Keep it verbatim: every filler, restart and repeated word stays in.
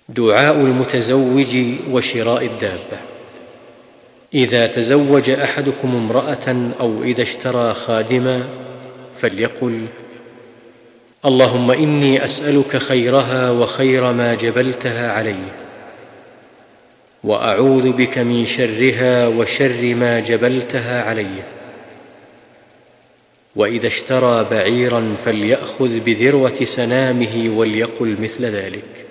دعاء المتزوج وشراء الدابة. إذا تزوج أحدكم امرأة أو إذا اشترى خادما فليقل: اللهم إني أسألك خيرها وخير ما جبلتها عليه، وأعوذ بك من شرها وشر ما جبلتها عليه. وإذا اشترى بعيرا فليأخذ بذروة سنامه وليقل مثل ذلك.